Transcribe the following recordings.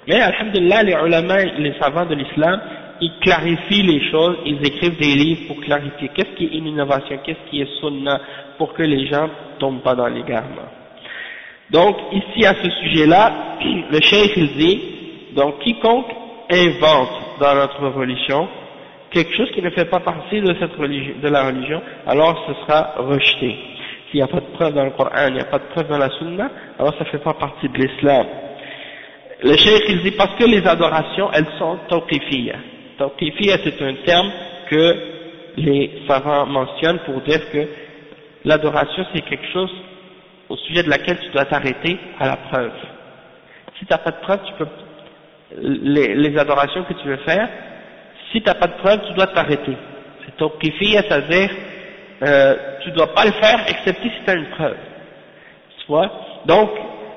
Mais alhamdulillah, les ulama, les savants de l'islam, ils clarifient les choses, ils écrivent des livres pour clarifier qu'est-ce qui est une innovation, qu'est-ce qui est sunna, pour que les gens ne tombent pas dans l'égarement. Donc ici à ce sujet-là, le cheikh il dit, donc quiconque invente dans notre religion quelque chose qui ne fait pas partie de cette religion, de la religion, alors ce sera rejeté. S'il n'y a pas de preuve dans le Coran, il n'y a pas de preuve dans la sunna, alors ça ne fait pas partie de l'islam. Le cheikh il dit parce que les adorations elles sont tawqifiyya. Tawqifiyya c'est un terme que les savants mentionnent pour dire que l'adoration c'est quelque chose au sujet de laquelle tu dois t'arrêter à la preuve. Si tu n'as pas de preuve, tu peux, les adorations que tu veux faire, si tu n'as pas de preuve, tu dois t'arrêter. C'est tawqifiyya, c'est-à-dire tu ne dois pas le faire excepté si tu as une preuve. Tu vois? Donc,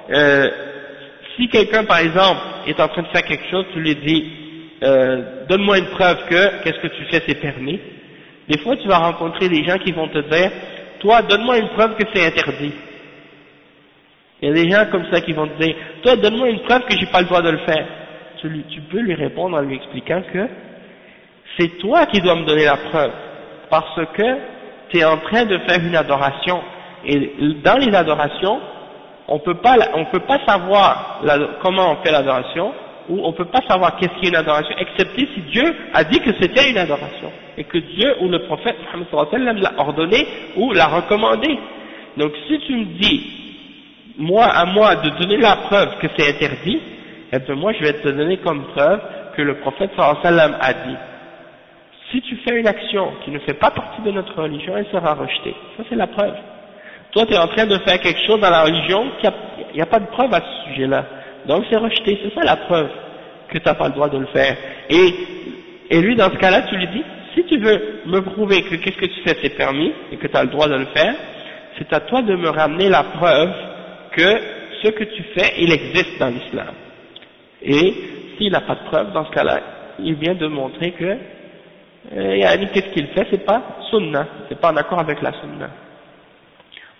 si quelqu'un par exemple est en train de faire quelque chose, tu lui dis donne-moi une preuve que qu'est-ce que tu fais c'est permis. Des fois tu vas rencontrer des gens qui vont te dire toi donne-moi une preuve que c'est interdit. Il y a des gens comme ça qui vont te dire toi donne-moi une preuve que j'ai pas le droit de le faire. Tu peux lui répondre en lui expliquant que c'est toi qui dois me donner la preuve parce que tu es en train de faire une adoration et dans les adorations on peut pas savoir comment on fait l'adoration, ou on peut pas savoir qu'est-ce qui est une adoration, excepté si Dieu a dit que c'était une adoration, et que Dieu ou le prophète Muhammad sallallahu alayhi wa sallam l'a ordonné ou l'a recommandé. Donc si tu me dis, à moi de donner la preuve que c'est interdit, eh bien moi je vais te donner comme preuve que le prophète sallallahu alayhi wa sallam a dit. Si tu fais une action qui ne fait pas partie de notre religion, elle sera rejetée. Ça c'est la preuve. Toi, tu es en train de faire quelque chose dans la religion, il n'y a pas de preuve à ce sujet-là. Donc c'est rejeté, c'est ça la preuve, que tu n'as pas le droit de le faire. Et lui, dans ce cas-là, tu lui dis, si tu veux me prouver que qu'est-ce que tu fais c'est permis, et que tu as le droit de le faire, c'est à toi de me ramener la preuve que ce que tu fais, il existe dans l'islam. Et s'il n'a pas de preuve, dans ce cas-là, il vient de montrer que qu'est-ce qu'il fait, c'est pas sunna, c'est pas en accord avec la sunna.